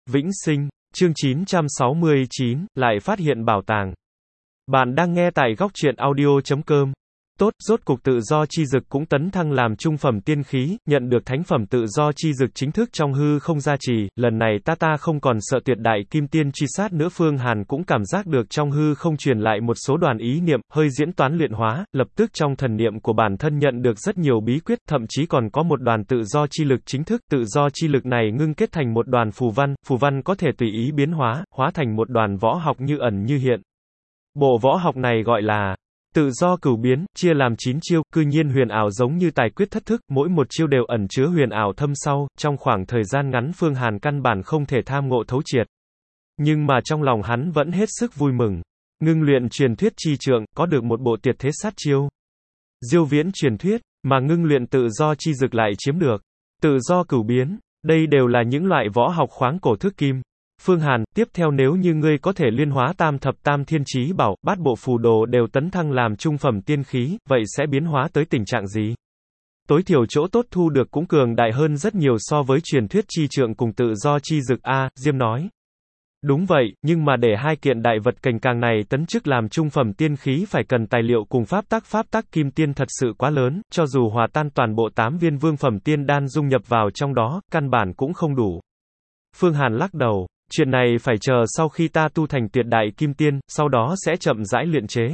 Vĩnh sinh, chương 969, lại phát hiện bảo tàng. Bạn đang nghe tại góc truyện audio.com. Tốt, rốt cục tự do chi dực cũng tấn thăng làm trung phẩm tiên khí, nhận được thánh phẩm tự do chi dực chính thức trong hư không gia trì, lần này ta không còn sợ tuyệt đại kim tiên truy sát nữa. Phương Hàn cũng cảm giác được trong hư không truyền lại một số đoàn ý niệm, hơi diễn toán luyện hóa, lập tức trong thần niệm của bản thân nhận được rất nhiều bí quyết, thậm chí còn có một đoàn tự do chi lực chính thức. Tự do chi lực này ngưng kết thành một đoàn phù văn có thể tùy ý biến hóa, hóa thành một đoàn võ học như ẩn như hiện. Bộ võ học này gọi là tự do cửu biến, chia làm 9 chiêu, cư nhiên huyền ảo giống như tài quyết thất thức, mỗi một chiêu đều ẩn chứa huyền ảo thâm sâu, trong khoảng thời gian ngắn Phương Hàn căn bản không thể tham ngộ thấu triệt. Nhưng mà trong lòng hắn vẫn hết sức vui mừng. Ngưng luyện truyền thuyết chi trượng, có được một bộ tuyệt thế sát chiêu. Diêu viễn truyền thuyết, mà ngưng luyện tự do chi dực lại chiếm được. Tự do cửu biến, đây đều là những loại võ học khoáng cổ thức kim. Phương Hàn, tiếp theo nếu như ngươi có thể liên hóa tam thập tam thiên chí bảo, bát bộ phù đồ đều tấn thăng làm trung phẩm tiên khí, vậy sẽ biến hóa tới tình trạng gì? Tối thiểu chỗ tốt thu được cũng cường đại hơn rất nhiều so với truyền thuyết chi trượng cùng tự do chi dực a, Diêm nói. Đúng vậy, nhưng mà để hai kiện đại vật cành càng này tấn chức làm trung phẩm tiên khí phải cần tài liệu cùng pháp tắc kim tiên thật sự quá lớn, cho dù hòa tan toàn bộ 8 viên vương phẩm tiên đan dung nhập vào trong đó, căn bản cũng không đủ. Phương Hàn lắc đầu. Chuyện này phải chờ sau khi ta tu thành tuyệt đại kim tiên, sau đó sẽ chậm rãi luyện chế.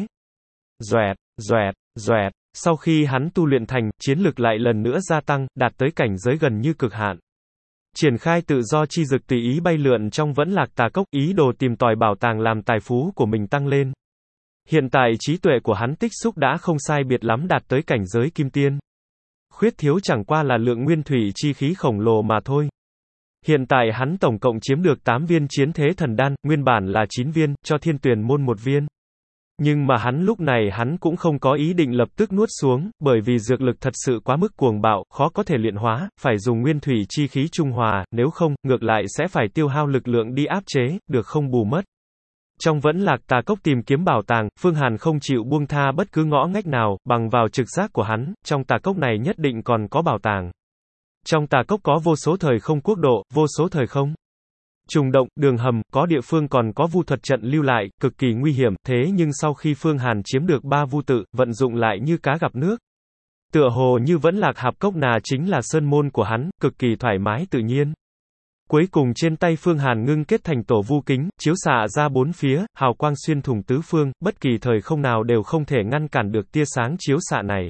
Doẹt. Sau khi hắn tu luyện thành, chiến lực lại lần nữa gia tăng, đạt tới cảnh giới gần như cực hạn. Triển khai tự do chi dực tùy ý bay lượn trong Vẫn Lạc Tà Cốc, ý đồ tìm tòi bảo tàng làm tài phú của mình tăng lên. Hiện tại trí tuệ của hắn tích xúc đã không sai biệt lắm đạt tới cảnh giới kim tiên. Khuyết thiếu chẳng qua là lượng nguyên thủy chi khí khổng lồ mà thôi. Hiện tại hắn tổng cộng chiếm được 8 viên chiến thế thần đan, nguyên bản là 9 viên, cho Thiên Tuyền môn 1 viên. Nhưng mà lúc này hắn cũng không có ý định lập tức nuốt xuống, bởi vì dược lực thật sự quá mức cuồng bạo, khó có thể luyện hóa, phải dùng nguyên thủy chi khí trung hòa, nếu không, ngược lại sẽ phải tiêu hao lực lượng đi áp chế, được không bù mất. Trong Vẫn Lạc Tà Cốc tìm kiếm bảo tàng, Phương Hàn không chịu buông tha bất cứ ngõ ngách nào, bằng vào trực giác của hắn, trong tà cốc này nhất định còn có bảo tàng. Trong tà cốc có vô số thời không quốc độ, vô số thời không trùng động, đường hầm, có địa phương còn có vu thuật trận lưu lại, cực kỳ nguy hiểm, thế nhưng sau khi Phương Hàn chiếm được 3 vu tự, vận dụng lại như cá gặp nước. Tựa hồ như Vẫn Lạc Hạp Cốc nà chính là sơn môn của hắn, cực kỳ thoải mái tự nhiên. Cuối cùng trên tay Phương Hàn ngưng kết thành tổ vu kính, chiếu xạ ra 4 phía, hào quang xuyên thủng tứ phương, bất kỳ thời không nào đều không thể ngăn cản được tia sáng chiếu xạ này.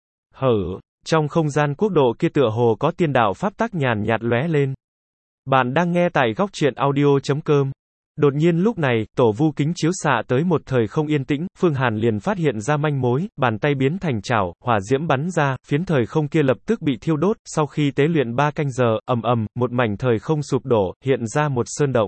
Trong không gian quốc độ kia tựa hồ có tiên đạo pháp tắc nhàn nhạt lóe lên. Bạn đang nghe tại góc truyện audio.com. Đột nhiên lúc này, tổ vu kính chiếu xạ tới một thời không yên tĩnh, Phương Hàn liền phát hiện ra manh mối, bàn tay biến thành chảo, hỏa diễm bắn ra, phiến thời không kia lập tức bị thiêu đốt, sau khi tế luyện 3 canh giờ, một mảnh thời không sụp đổ, hiện ra một sơn động.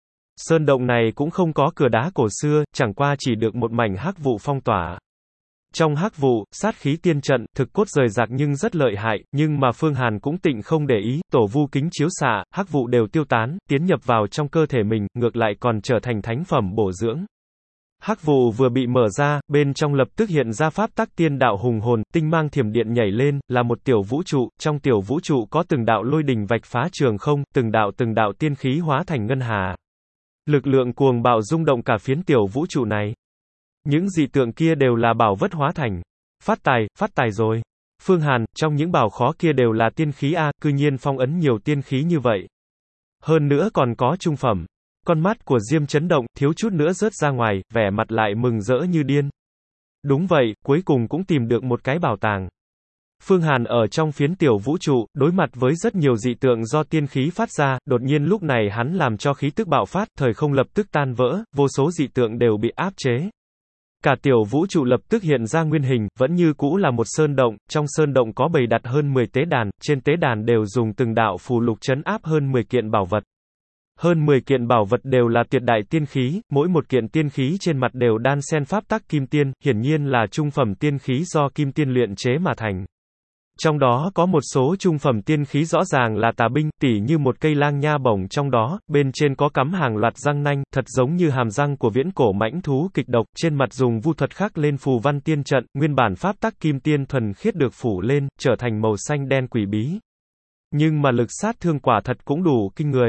Sơn động này cũng không có cửa đá cổ xưa, chẳng qua chỉ được một mảnh hắc vụ phong tỏa. Trong hắc vụ, sát khí tiên trận, thực cốt rời rạc nhưng rất lợi hại, nhưng mà Phương Hàn cũng tịnh không để ý, tổ vu kính chiếu xạ, hắc vụ đều tiêu tán, tiến nhập vào trong cơ thể mình, ngược lại còn trở thành thánh phẩm bổ dưỡng. Hắc vụ vừa bị mở ra, bên trong lập tức hiện ra pháp tắc tiên đạo hùng hồn, tinh mang thiểm điện nhảy lên, là một tiểu vũ trụ, trong tiểu vũ trụ có từng đạo lôi đình vạch phá trường không, từng đạo tiên khí hóa thành ngân hà. Lực lượng cuồng bạo rung động cả phiến tiểu vũ trụ này. Những dị tượng kia đều là bảo vật hóa thành. Phát tài rồi. Phương Hàn, trong những bảo khó kia đều là tiên khí a, cư nhiên phong ấn nhiều tiên khí như vậy. Hơn nữa còn có trung phẩm. Con mắt của Diêm chấn động, thiếu chút nữa rớt ra ngoài, vẻ mặt lại mừng rỡ như điên. Đúng vậy, cuối cùng cũng tìm được một cái bảo tàng. Phương Hàn ở trong phiến tiểu vũ trụ, đối mặt với rất nhiều dị tượng do tiên khí phát ra, đột nhiên lúc này hắn làm cho khí tức bạo phát, thời không lập tức tan vỡ, vô số dị tượng đều bị áp chế. Cả tiểu vũ trụ lập tức hiện ra nguyên hình, vẫn như cũ là một sơn động, trong sơn động có bày đặt hơn 10 tế đàn, trên tế đàn đều dùng từng đạo phù lục trấn áp hơn 10 kiện bảo vật. Hơn 10 kiện bảo vật đều là tuyệt đại tiên khí, mỗi một kiện tiên khí trên mặt đều đan xen pháp tắc kim tiên, hiển nhiên là trung phẩm tiên khí do kim tiên luyện chế mà thành. Trong đó có một số trung phẩm tiên khí rõ ràng là tà binh, tỉ như một cây lang nha bổng trong đó, bên trên có cắm hàng loạt răng nanh, thật giống như hàm răng của viễn cổ mãnh thú kịch độc, trên mặt dùng vu thuật khắc lên phù văn tiên trận, nguyên bản pháp tắc kim tiên thuần khiết được phủ lên, trở thành màu xanh đen quỷ bí. Nhưng mà lực sát thương quả thật cũng đủ kinh người.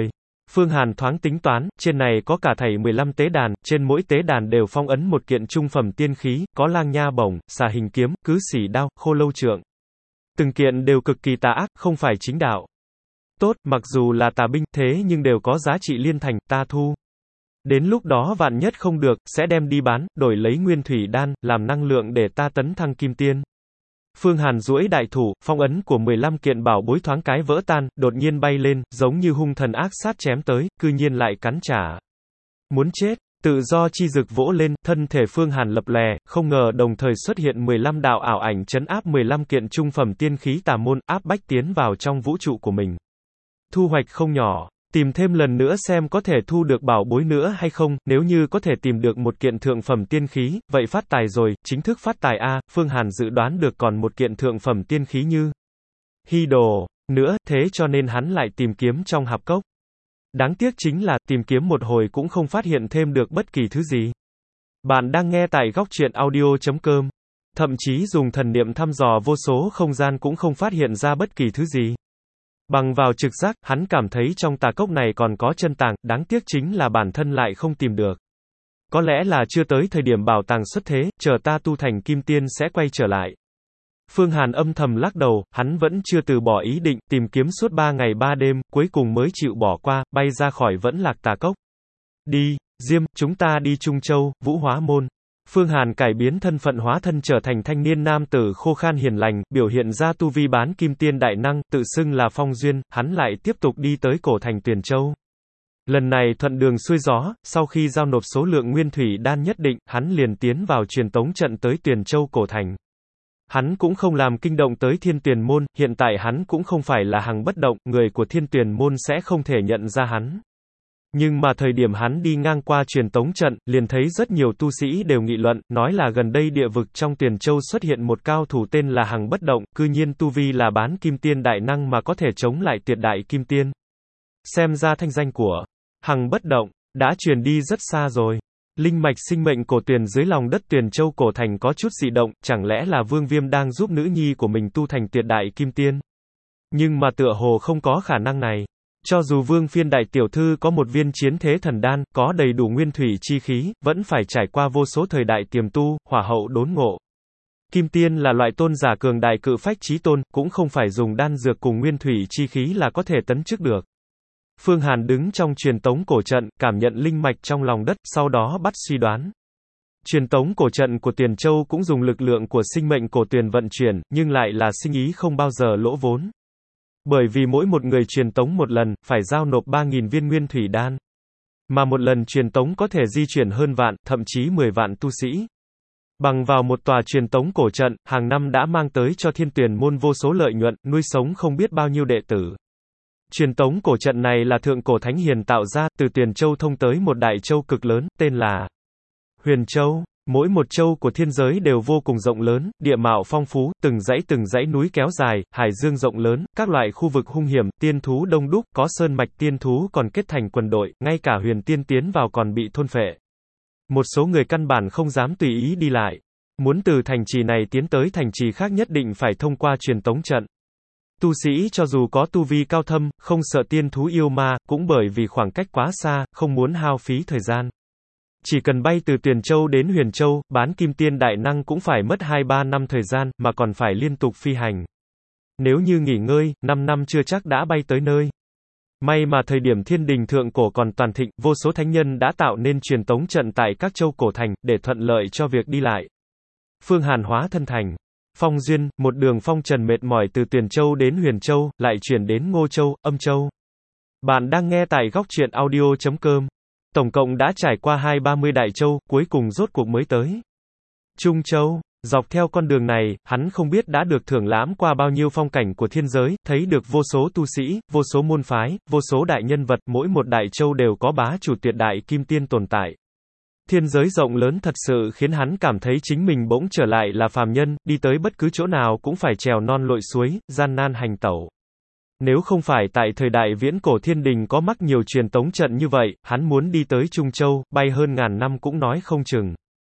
Phương Hàn thoáng tính toán, trên này có cả thảy 15 tế đàn, trên mỗi tế đàn đều phong ấn một kiện trung phẩm tiên khí, có lang nha bổng, xà hình kiếm, cứ xỉ đao, khô lâu trượng. Từng kiện đều cực kỳ tà ác, không phải chính đạo. Tốt, mặc dù là tà binh, thế nhưng đều có giá trị liên thành, ta thu. Đến lúc đó vạn nhất không được, sẽ đem đi bán, đổi lấy nguyên thủy đan, làm năng lượng để ta tấn thăng kim tiên. Phương Hàn duỗi đại thủ, phong ấn của 15 kiện bảo bối thoáng cái vỡ tan, đột nhiên bay lên, giống như hung thần ác sát chém tới, cư nhiên lại cắn trả. Muốn chết, tự do chi dực vỗ lên, thân thể Phương Hàn lập lè, không ngờ đồng thời xuất hiện 15 đạo ảo ảnh trấn áp 15 kiện trung phẩm tiên khí tà môn, áp bách tiến vào trong vũ trụ của mình. Thu hoạch không nhỏ. Tìm thêm lần nữa xem có thể thu được bảo bối nữa hay không, nếu như có thể tìm được một kiện thượng phẩm tiên khí, vậy phát tài rồi, chính thức phát tài a. Phương Hàn dự đoán được còn một kiện thượng phẩm tiên khí như hy đồ nữa, thế cho nên hắn lại tìm kiếm trong hạp cốc. Đáng tiếc chính là, tìm kiếm một hồi cũng không phát hiện thêm được bất kỳ thứ gì. Bạn đang nghe tại góc truyện audio.com. Thậm chí dùng thần niệm thăm dò vô số không gian cũng không phát hiện ra bất kỳ thứ gì. Bằng vào trực giác, hắn cảm thấy trong tà cốc này còn có chân tàng, đáng tiếc chính là bản thân lại không tìm được. Có lẽ là chưa tới thời điểm bảo tàng xuất thế, chờ ta tu thành kim tiên sẽ quay trở lại. Phương Hàn âm thầm lắc đầu, hắn vẫn chưa từ bỏ ý định, tìm kiếm suốt 3 ngày 3 đêm, cuối cùng mới chịu bỏ qua, bay ra khỏi vẫn lạc tà cốc. Đi, Diêm, chúng ta đi Trung Châu, Vũ Hóa Môn. Phương Hàn cải biến thân phận hóa thân trở thành thanh niên nam tử khô khan hiền lành, biểu hiện ra tu vi bán kim tiên đại năng, tự xưng là Phong Duyên, hắn lại tiếp tục đi tới cổ thành Tuyền Châu. Lần này thuận đường xuôi gió, sau khi giao nộp số lượng nguyên thủy đan nhất định, hắn liền tiến vào truyền tống trận tới Tuyền Châu cổ thành. Hắn cũng không làm kinh động tới Thiên Tuyền Môn, hiện tại hắn cũng không phải là hằng bất động, người của Thiên Tuyền Môn sẽ không thể nhận ra hắn. Nhưng mà thời điểm hắn đi ngang qua truyền tống trận, liền thấy rất nhiều tu sĩ đều nghị luận, nói là gần đây địa vực trong Tuyền Châu xuất hiện một cao thủ tên là Hằng Bất Động, cư nhiên tu vi là bán kim tiên đại năng mà có thể chống lại tuyệt đại kim tiên. Xem ra thanh danh của Hằng Bất Động đã truyền đi rất xa rồi. Linh mạch sinh mệnh cổ tuyền dưới lòng đất Tuyền Châu cổ thành có chút dị động, chẳng lẽ là Vương Viêm đang giúp nữ nhi của mình tu thành tuyệt đại kim tiên? Nhưng mà tựa hồ không có khả năng này. Cho dù Vương Phiên đại tiểu thư có một viên chiến thế thần đan, có đầy đủ nguyên thủy chi khí, vẫn phải trải qua vô số thời đại tiềm tu, hỏa hậu đốn ngộ. Kim tiên là loại tôn giả cường đại cự phách chí tôn, cũng không phải dùng đan dược cùng nguyên thủy chi khí là có thể tấn chức được. Phương Hàn đứng trong truyền tống cổ trận, cảm nhận linh mạch trong lòng đất, sau đó bắt suy đoán. Truyền tống cổ trận của Tuyền Châu cũng dùng lực lượng của sinh mệnh cổ tuyền vận chuyển, nhưng lại là sinh ý không bao giờ lỗ vốn. Bởi vì mỗi một người truyền tống một lần, phải giao nộp 3.000 viên nguyên thủy đan. Mà một lần truyền tống có thể di chuyển hơn vạn, thậm chí 10 vạn tu sĩ. Bằng vào một tòa truyền tống cổ trận, hàng năm đã mang tới cho Thiên Tuyền Môn vô số lợi nhuận, nuôi sống không biết bao nhiêu đệ tử. Truyền tống cổ trận này là thượng cổ thánh hiền tạo ra, từ Tuyền Châu thông tới một đại châu cực lớn, tên là Huyền Châu. Mỗi một châu của thiên giới đều vô cùng rộng lớn, địa mạo phong phú, từng dãy núi kéo dài, hải dương rộng lớn, các loại khu vực hung hiểm, tiên thú đông đúc, có sơn mạch tiên thú còn kết thành quần đội, ngay cả huyền tiên tiến vào còn bị thôn phệ. Một số người căn bản không dám tùy ý đi lại. Muốn từ thành trì này tiến tới thành trì khác nhất định phải thông qua truyền tống trận. Tu sĩ cho dù có tu vi cao thâm, không sợ tiên thú yêu ma, cũng bởi vì khoảng cách quá xa, không muốn hao phí thời gian. Chỉ cần bay từ Tuyền Châu đến Huyền Châu, bán kim tiên đại năng cũng phải mất 2-3 năm thời gian, mà còn phải liên tục phi hành. Nếu như nghỉ ngơi, 5 năm chưa chắc đã bay tới nơi. May mà thời điểm thiên đình thượng cổ còn toàn thịnh, vô số thánh nhân đã tạo nên truyền tống trận tại các châu cổ thành, để thuận lợi cho việc đi lại. Phương Hàn hóa thân thành Phong Duyên, một đường phong trần mệt mỏi từ Tuyền Châu đến Huyền Châu, lại chuyển đến Ngô Châu, Âm Châu. Bạn đang nghe tại góc truyện audio.com. Tổng cộng đã trải qua 20-30 đại châu, cuối cùng rốt cuộc mới tới Trung Châu. Dọc theo con đường này, hắn không biết đã được thưởng lãm qua bao nhiêu phong cảnh của thiên giới, thấy được vô số tu sĩ, vô số môn phái, vô số đại nhân vật, mỗi một đại châu đều có bá chủ tuyệt đại kim tiên tồn tại. Thiên giới rộng lớn thật sự khiến hắn cảm thấy chính mình bỗng trở lại là phàm nhân, đi tới bất cứ chỗ nào cũng phải trèo non lội suối, gian nan hành tẩu. Nếu không phải tại thời đại viễn cổ thiên đình có mắc nhiều truyền tống trận như vậy, hắn muốn đi tới Trung Châu, bay hơn ngàn năm cũng nói không chừng.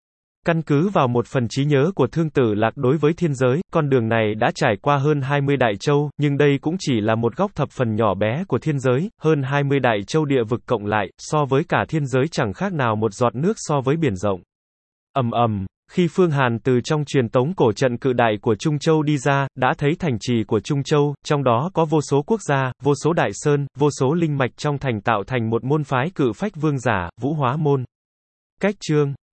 Căn cứ vào một phần trí nhớ của Thương Tử Lạc đối với thiên giới, con đường này đã trải qua hơn 20 đại châu, nhưng đây cũng chỉ là một góc thập phần nhỏ bé của thiên giới, hơn 20 đại châu địa vực cộng lại, so với cả thiên giới chẳng khác nào một giọt nước so với biển rộng. Ầm ầm, khi Phương Hàn từ trong truyền tống cổ trận cự đại của Trung Châu đi ra, đã thấy thành trì của Trung Châu, trong đó có vô số quốc gia, vô số đại sơn, vô số linh mạch trong thành tạo thành một môn phái cự phách vương giả, Vũ Hóa Môn. Cách chương